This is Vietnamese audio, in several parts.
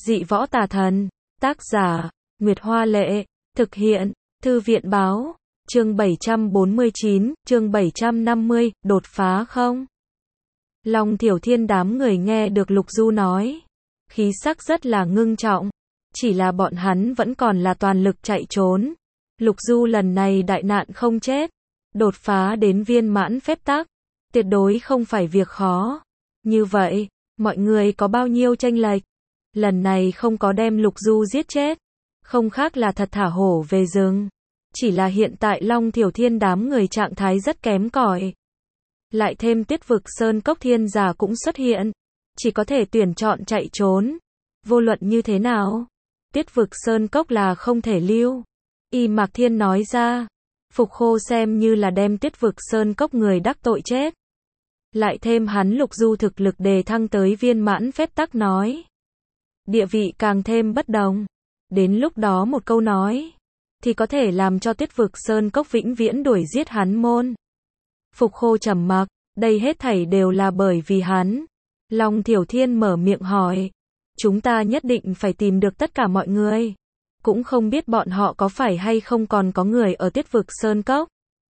Dị võ tà thần. Tác giả, Nguyệt Hoa Lệ. Thực hiện, Thư viện Báo. Chương 749, chương 750, đột phá không? Long Thiểu Thiên đám người nghe được Lục Du nói. Khí sắc rất là ngưng trọng. Chỉ là bọn hắn vẫn còn là toàn lực chạy trốn. Lục Du lần này đại nạn không chết. Đột phá đến viên mãn phép tắc. Tuyệt đối không phải việc khó. Như vậy, mọi người có bao nhiêu chênh lệch? Lần này không có đem Lục Du giết chết. Không khác là thật thả hổ về rừng. Chỉ là hiện tại Long Thiểu Thiên đám người trạng thái rất kém cỏi. Lại thêm Tuyết Vực Sơn Cốc thiên giả cũng xuất hiện. Chỉ có thể tuyển chọn chạy trốn. Vô luận như thế nào? Tuyết Vực Sơn Cốc là không thể lưu. Y Mạc Thiên nói ra. Phục Khô xem như là đem Tuyết Vực Sơn Cốc người đắc tội chết. Lại thêm hắn Lục Du thực lực đề thăng tới viên mãn phép tắc nói. Địa vị càng thêm bất đồng. Đến lúc đó một câu nói. Thì có thể làm cho Tuyết Vực Sơn Cốc vĩnh viễn đuổi giết hắn môn. Phục Khô trầm mặc. Đây hết thảy đều là bởi vì hắn. Long Thiểu Thiên mở miệng hỏi. Chúng ta nhất định phải tìm được tất cả mọi người. Cũng không biết bọn họ có phải hay không còn có người ở Tuyết Vực Sơn Cốc.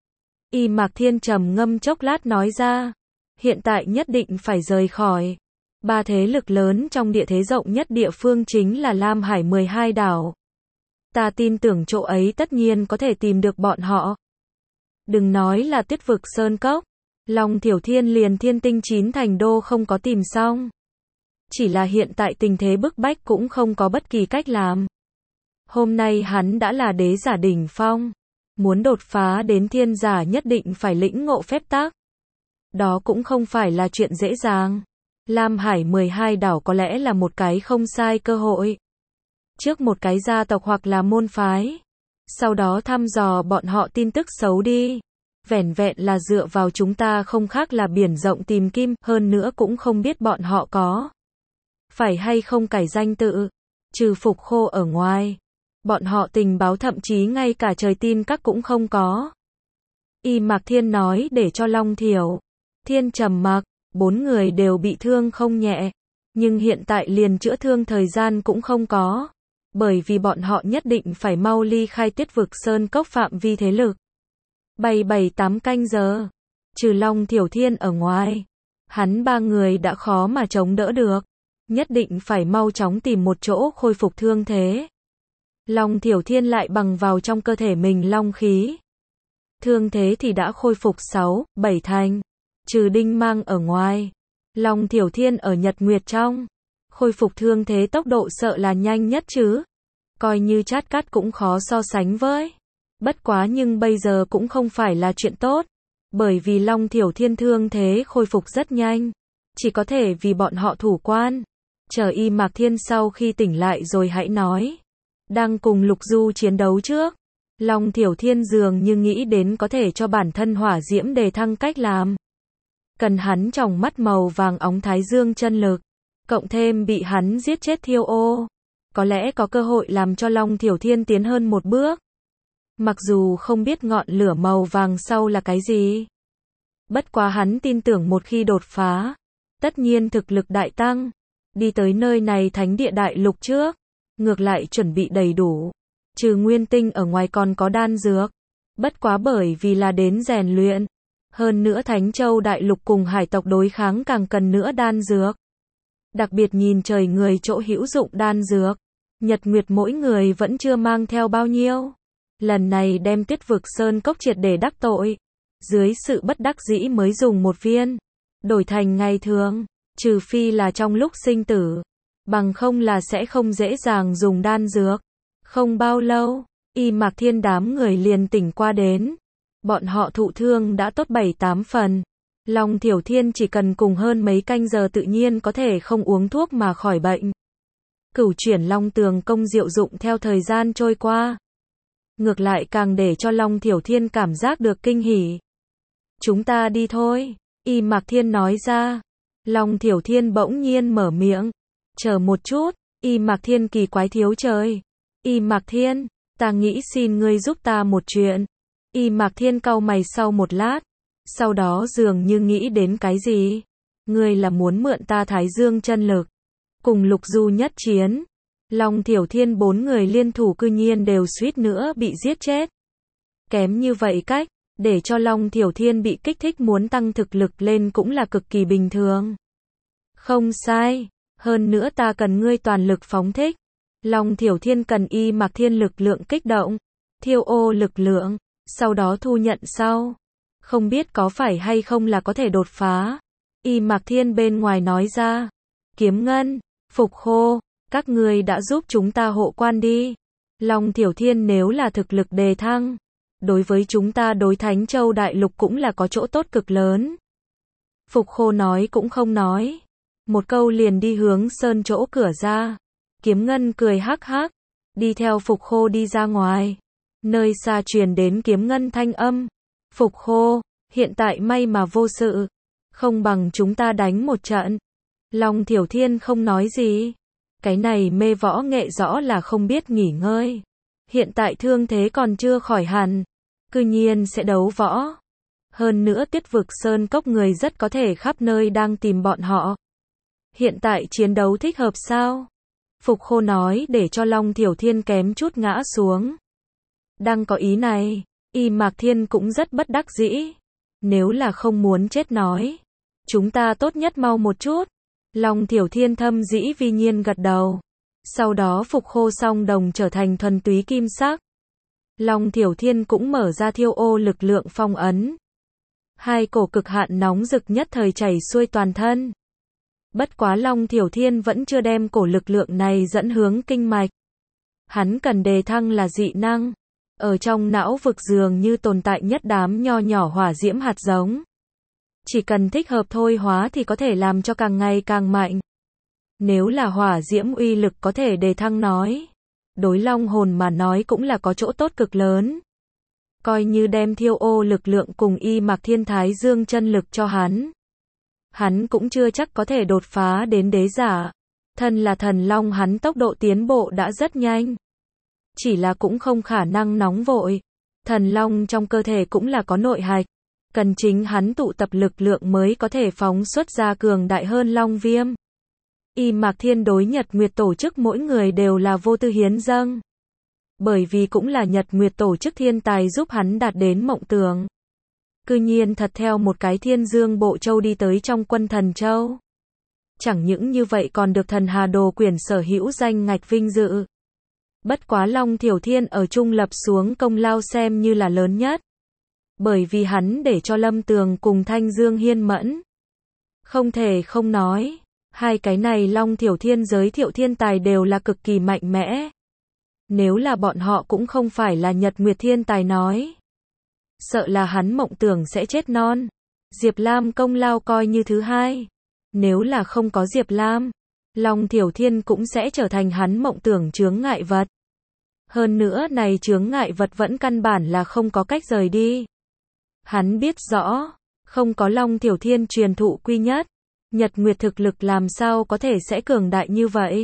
Y Mạc Thiên trầm ngâm chốc lát nói ra. Hiện tại nhất định phải rời khỏi. Ba thế lực lớn trong địa thế rộng nhất địa phương chính là Lam Hải 12 đảo. Ta tin tưởng chỗ ấy tất nhiên có thể tìm được bọn họ. Đừng nói là Tuyết Vực Sơn Cốc. Long Thiểu Thiên liền Thiên Tinh 9 thành đô không có tìm xong. Chỉ là hiện tại tình thế bức bách cũng không có bất kỳ cách làm. Hôm nay hắn đã là đế giả đỉnh phong. Muốn đột phá đến thiên giả nhất định phải lĩnh ngộ phép tắc. Đó cũng không phải là chuyện dễ dàng. Lam Hải 12 đảo có lẽ là một cái không sai cơ hội. Trước một cái gia tộc hoặc là môn phái. Sau đó thăm dò bọn họ tin tức xấu đi. Vẻn vẹn là dựa vào chúng ta không khác là biển rộng tìm kim, hơn nữa cũng không biết bọn họ có phải hay không cải danh tự. Trừ Phục Khô ở ngoài. Bọn họ tình báo thậm chí ngay cả trời tin các cũng không có. Y Mạc Thiên nói để cho Long Thiểu Thiên trầm mặc. 4 người đều bị thương không nhẹ. Nhưng hiện tại liền chữa thương thời gian cũng không có. Bởi vì bọn họ nhất định phải mau ly khai Tuyết Vực Sơn Cốc phạm vi thế lực. Bay 7-8 canh giờ. Trừ Long Thiểu Thiên ở ngoài. Hắn 3 người đã khó mà chống đỡ được. Nhất định phải mau chóng tìm một chỗ khôi phục thương thế. Long Thiểu Thiên lại bằng vào trong cơ thể mình long khí. Thương thế thì đã khôi phục 6-7 thành. Trừ Đinh Mang ở ngoài. Long Thiểu Thiên ở Nhật Nguyệt trong. Khôi phục thương thế tốc độ sợ là nhanh nhất chứ. Coi như Chát Cát cũng khó so sánh với. Bất quá nhưng bây giờ cũng không phải là chuyện tốt. Bởi vì Long Thiểu Thiên thương thế khôi phục rất nhanh. Chỉ có thể vì bọn họ thủ quan. Chờ Y Mạc Thiên sau khi tỉnh lại rồi hãy nói. Đang cùng Lục Du chiến đấu trước. Long Thiểu Thiên dường như nghĩ đến có thể cho bản thân hỏa diễm đề thăng cách làm. Cần hắn tròng mắt màu vàng óng thái dương chân lực. Cộng thêm bị hắn giết chết Thiêu Ô. Có lẽ có cơ hội làm cho Long Thiểu Thiên tiến hơn một bước. Mặc dù không biết ngọn lửa màu vàng sau là cái gì. Bất quá hắn tin tưởng một khi đột phá. Tất nhiên thực lực đại tăng. Đi tới nơi này thánh địa đại lục trước. Ngược lại chuẩn bị đầy đủ. Trừ nguyên tinh ở ngoài còn có đan dược. Bất quá bởi vì là đến rèn luyện. Hơn nữa Thánh Châu đại lục cùng hải tộc đối kháng càng cần nữa đan dược. Đặc biệt nhìn trời người chỗ hữu dụng đan dược. Nhật Nguyệt mỗi người vẫn chưa mang theo bao nhiêu. Lần này đem Tuyết Vực Sơn Cốc triệt để đắc tội. Dưới sự bất đắc dĩ mới dùng một viên. Đổi thành ngày thường. Trừ phi là trong lúc sinh tử. Bằng không là sẽ không dễ dàng dùng đan dược. Không bao lâu, Y Mạc Thiên đám người liền tỉnh qua đến. Bọn họ thụ thương đã tốt 7-8 phần. Long Thiểu Thiên chỉ cần cùng hơn mấy canh giờ tự nhiên có thể không uống thuốc mà khỏi bệnh. Cửu chuyển Long Tường công diệu dụng theo thời gian trôi qua. Ngược lại càng để cho Long Thiểu Thiên cảm giác được kinh hỉ. Chúng ta đi thôi, Y Mạc Thiên nói ra. Long Thiểu Thiên bỗng nhiên mở miệng. Chờ một chút, Y Mạc Thiên kỳ quái thiếu trời. Y Mạc Thiên, ta nghĩ xin ngươi giúp ta một chuyện. Y Mạc Thiên cau mày sau một lát. Sau đó dường như nghĩ đến cái gì. Ngươi là muốn mượn ta Thái Dương chân lực. Cùng Lục Du nhất chiến. Long Thiểu Thiên 4 người liên thủ cư nhiên đều suýt nữa bị giết chết. Kém như vậy cách, để cho Long Thiểu Thiên bị kích thích muốn tăng thực lực lên cũng là cực kỳ bình thường. Không sai, hơn nữa ta cần ngươi toàn lực phóng thích. Long Thiểu Thiên cần Y Mạc Thiên lực lượng kích động, thiêu ô lực lượng, sau đó thu nhận sau. Không biết có phải hay không là có thể đột phá. Y Mạc Thiên bên ngoài nói ra. Kiếm Ngân, Phục Khô, các ngươi đã giúp chúng ta hộ quan đi. Long Thiểu Thiên nếu là thực lực đề thăng, đối với chúng ta đối Thánh Châu Đại Lục cũng là có chỗ tốt cực lớn. Phục Khô nói cũng không nói. Một câu liền đi hướng sơn chỗ cửa ra. Kiếm Ngân cười hắc hắc, đi theo Phục Khô đi ra ngoài. Nơi xa truyền đến Kiếm Ngân thanh âm. Phục Khô, hiện tại may mà vô sự. Không bằng chúng ta đánh một trận. Long Thiểu Thiên không nói gì. Cái này mê võ nghệ rõ là không biết nghỉ ngơi. Hiện tại thương thế còn chưa khỏi hẳn. Cư nhiên sẽ đấu võ. Hơn nữa Tuyết Vực Sơn Cốc người rất có thể khắp nơi đang tìm bọn họ. Hiện tại chiến đấu thích hợp sao? Phục Khô nói để cho Long Thiểu Thiên kém chút ngã xuống. Đang có ý này, Y Mạc Thiên cũng rất bất đắc dĩ. Nếu là không muốn chết nói, chúng ta tốt nhất mau một chút. Long Thiểu Thiên thâm dĩ vi nhiên gật đầu. Sau đó Phục Khô song đồng trở thành thuần túy kim sắc. Long Thiểu Thiên cũng mở ra thiêu ô lực lượng phong ấn. Hai cổ cực hạn nóng rực nhất thời chảy xuôi toàn thân. Bất quá Long Thiểu Thiên vẫn chưa đem cổ lực lượng này dẫn hướng kinh mạch. Hắn cần đề thăng là dị năng. Ở trong não vực dường như tồn tại nhất đám nho nhỏ hỏa diễm hạt giống. Chỉ cần thích hợp thôi hóa thì có thể làm cho càng ngày càng mạnh. Nếu là hỏa diễm uy lực có thể đề thăng nói, đối Long hồn mà nói cũng là có chỗ tốt cực lớn. Coi như đem thiêu ô lực lượng cùng Y Mạc Thiên Thái Dương chân lực cho hắn. Hắn cũng chưa chắc có thể đột phá đến đế giả. Thân là thần long hắn tốc độ tiến bộ đã rất nhanh. Chỉ là cũng không khả năng nóng vội. Thần long trong cơ thể cũng là có nội hạch. Cần chính hắn tụ tập lực lượng mới có thể phóng xuất ra cường đại hơn long viêm. Y Mạc Thiên đối Nhật Nguyệt tổ chức mỗi người đều là vô tư hiến dâng. Bởi vì cũng là Nhật Nguyệt tổ chức thiên tài giúp hắn đạt đến mộng tưởng. Cư nhiên thật theo một cái Thiên Dương Bộ Châu đi tới trong Quân Thần Châu. Chẳng những như vậy còn được Thần Hà Đồ Quyển sở hữu danh ngạch vinh dự. Bất quá Long Thiểu Thiên ở trung lập xuống công lao xem như là lớn nhất. Bởi vì hắn để cho Lâm Tường cùng Thanh Dương Hiên mẫn. Không thể không nói, hai cái này Long Thiểu Thiên giới thiệu thiên tài đều là cực kỳ mạnh mẽ. Nếu là bọn họ cũng không phải là Nhật Nguyệt thiên tài nói. Sợ là hắn mộng tưởng sẽ chết non. Diệp Lam công lao coi như thứ hai. Nếu là không có Diệp Lam, Long Thiểu Thiên cũng sẽ trở thành hắn mộng tưởng chướng ngại vật. Hơn nữa này chướng ngại vật vẫn căn bản là không có cách rời đi. Hắn biết rõ, không có Long Thiểu Thiên truyền thụ quy nhất, Nhật Nguyệt thực lực làm sao có thể sẽ cường đại như vậy.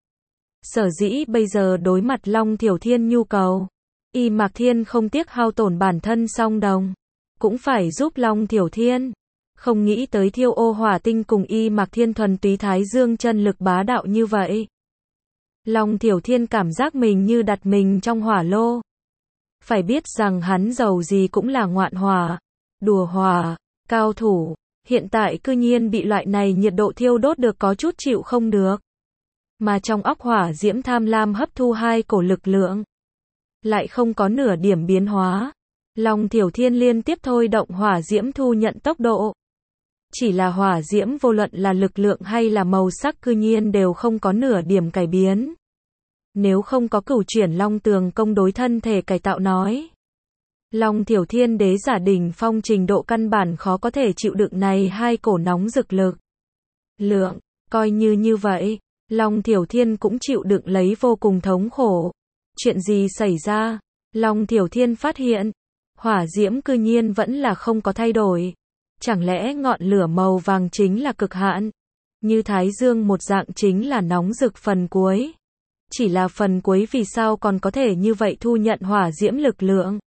Sở dĩ bây giờ đối mặt Long Thiểu Thiên nhu cầu, Y Mạc Thiên không tiếc hao tổn bản thân song đồng, cũng phải giúp Long Thiểu Thiên. Không nghĩ tới thiêu ô hỏa tinh cùng Y Mạc Thiên thuần túy Thái Dương chân lực bá đạo như vậy. Long Thiểu Thiên cảm giác mình như đặt mình trong hỏa lô. Phải biết rằng hắn giàu gì cũng là ngoạn hỏa, đùa hỏa, cao thủ, hiện tại cư nhiên bị loại này nhiệt độ thiêu đốt được có chút chịu không được. Mà trong óc hỏa diễm tham lam hấp thu hai cổ lực lượng, lại không có nửa điểm biến hóa. Long Thiểu Thiên liên tiếp thôi động hỏa diễm thu nhận tốc độ. Chỉ là hỏa diễm vô luận là lực lượng hay là màu sắc cư nhiên đều không có nửa điểm cải biến. Nếu không có cửu chuyển Long Tường công đối thân thể cải tạo nói, Long Thiểu Thiên đế giả đỉnh phong trình độ căn bản khó có thể chịu đựng này hai cổ nóng rực lực lượng. Coi như vậy, Long Thiểu Thiên cũng chịu đựng lấy vô cùng thống khổ. Chuyện gì xảy ra? Long Thiểu Thiên phát hiện, hỏa diễm cư nhiên vẫn là không có thay đổi. Chẳng lẽ ngọn lửa màu vàng chính là cực hạn? Như Thái Dương một dạng chính là nóng rực phần cuối. Chỉ là phần cuối vì sao còn có thể như vậy thu nhận hỏa diễm lực lượng?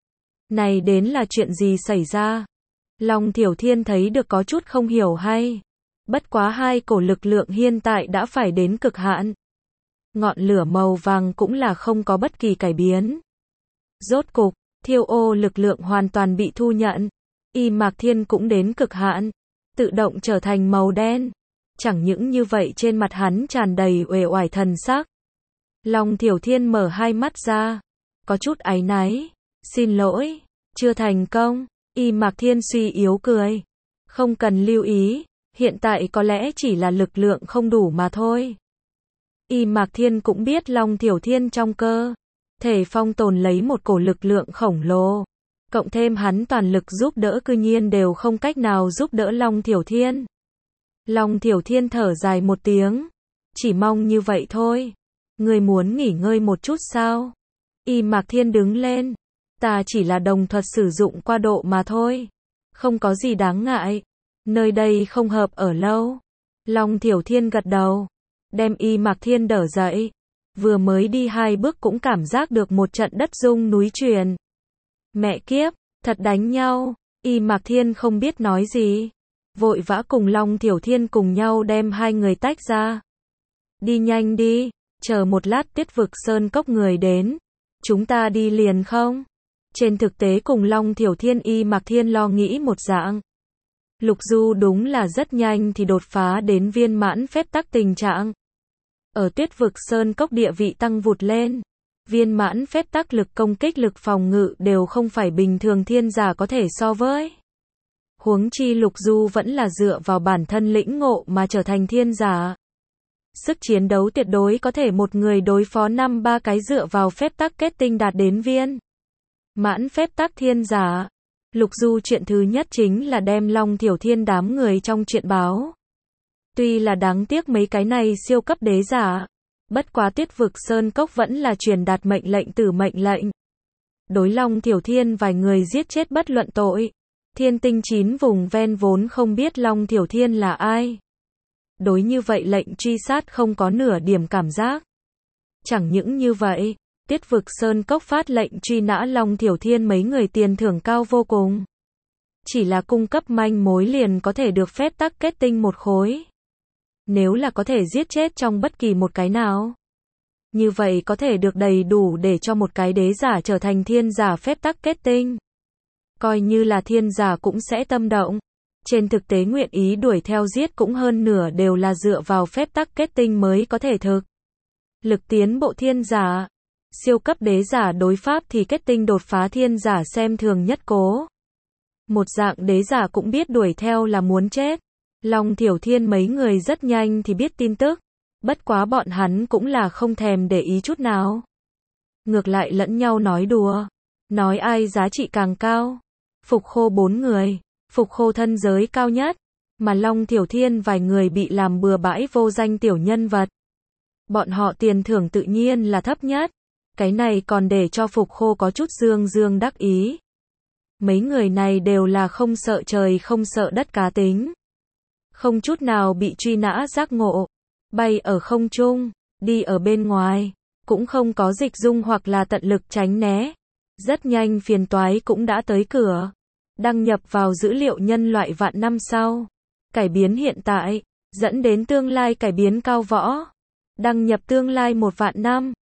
Này đến là chuyện gì xảy ra? Long Thiểu Thiên thấy được có chút không hiểu hay. Bất quá hai cổ lực lượng hiện tại đã phải đến cực hạn. ngọn lửa màu vàng cũng là không có bất kỳ cải biến. Rốt cục, thiêu ô lực lượng hoàn toàn bị thu nhận. Y Mạc Thiên cũng đến cực hạn, tự động trở thành màu đen. Chẳng những như vậy trên mặt hắn tràn đầy uể oải thần sắc. Long Thiểu Thiên mở hai mắt ra, có chút áy náy. Xin lỗi, chưa thành công. Y Mạc Thiên suy yếu cười. Không cần lưu ý, hiện tại có lẽ chỉ là lực lượng không đủ mà thôi. Y Mạc Thiên cũng biết Long Thiểu Thiên trong cơ thể phong tồn lấy một cổ lực lượng khổng lồ. Cộng thêm hắn toàn lực giúp đỡ cư nhiên đều không cách nào giúp đỡ Long Thiểu Thiên. Long Thiểu Thiên thở dài một tiếng. Chỉ mong như vậy thôi. Ngươi muốn nghỉ ngơi một chút sao? Y Mạc Thiên đứng lên. Ta chỉ là đồng thuật sử dụng qua độ mà thôi. Không có gì đáng ngại. Nơi đây không hợp ở lâu. Long Thiểu Thiên gật đầu. Đem Y Mạc Thiên đỡ dậy. Vừa mới đi 2 bước cũng cảm giác được một trận đất rung núi chuyển. Mẹ kiếp, thật đánh nhau. Y Mạc Thiên không biết nói gì. Vội vã cùng Long Thiểu Thiên cùng nhau đem hai người tách ra. Đi nhanh đi, chờ một lát Tuyết Vực Sơn Cốc người đến. Chúng ta đi liền không? Trên thực tế cùng Long Thiểu Thiên Y Mạc Thiên lo nghĩ một dạng. Lục Du đúng là rất nhanh thì đột phá đến viên mãn phép tắc tình trạng. Ở Tuyết Vực Sơn Cốc địa vị tăng vụt lên. Viên mãn phép tắc lực công kích lực phòng ngự đều không phải bình thường thiên giả có thể so với. Huống chi Lục Du vẫn là dựa vào bản thân lĩnh ngộ mà trở thành thiên giả. Sức chiến đấu tuyệt đối có thể một người đối phó 5-3 cái dựa vào phép tắc kết tinh đạt đến viên mãn phép tắc thiên giả. Lục Du chuyện thứ nhất chính là đem Long Thiểu Thiên đám người trong chuyện báo. Tuy là đáng tiếc mấy cái này siêu cấp đế giả. Bất quá Tuyết Vực Sơn Cốc vẫn là truyền đạt mệnh lệnh tử mệnh lệnh. Đối Long Thiểu Thiên vài người giết chết bất luận tội. Thiên Tinh 9 vùng ven vốn không biết Long Thiểu Thiên là ai. Đối như vậy lệnh truy sát không có nửa điểm cảm giác. Chẳng những như vậy, Tuyết Vực Sơn Cốc phát lệnh truy nã Long Thiểu Thiên mấy người tiền thưởng cao vô cùng. Chỉ là cung cấp manh mối liền có thể được phép tắc kết tinh một khối. Nếu là có thể giết chết trong bất kỳ một cái nào, như vậy có thể được đầy đủ để cho một cái đế giả trở thành thiên giả phép tắc kết tinh. Coi như là thiên giả cũng sẽ tâm động. Trên thực tế nguyện ý đuổi theo giết cũng hơn nửa đều là dựa vào phép tắc kết tinh mới có thể thực lực tiến bộ thiên giả. Siêu cấp đế giả đối pháp thì kết tinh đột phá thiên giả xem thường nhất cố. Một dạng đế giả cũng biết đuổi theo là muốn chết. Long Thiểu Thiên mấy người rất nhanh thì biết tin tức. Bất quá bọn hắn cũng là không thèm để ý chút nào. Ngược lại lẫn nhau nói đùa. Nói ai giá trị càng cao. Phục Khô 4 người. Phục Khô thân giới cao nhất. Mà Long Thiểu Thiên vài người bị làm bừa bãi vô danh tiểu nhân vật. Bọn họ tiền thưởng tự nhiên là thấp nhất. Cái này còn để cho Phục Khô có chút dương dương đắc ý. Mấy người này đều là không sợ trời không sợ đất cá tính. Không chút nào bị truy nã giác ngộ. Bay ở không trung, đi ở bên ngoài. Cũng không có dịch dung hoặc là tận lực tránh né. Rất nhanh phiền toái cũng đã tới cửa. Đăng nhập vào dữ liệu nhân loại vạn năm sau. Cải biến hiện tại, dẫn đến tương lai cải biến cao võ. Đăng nhập tương lai 1 vạn năm.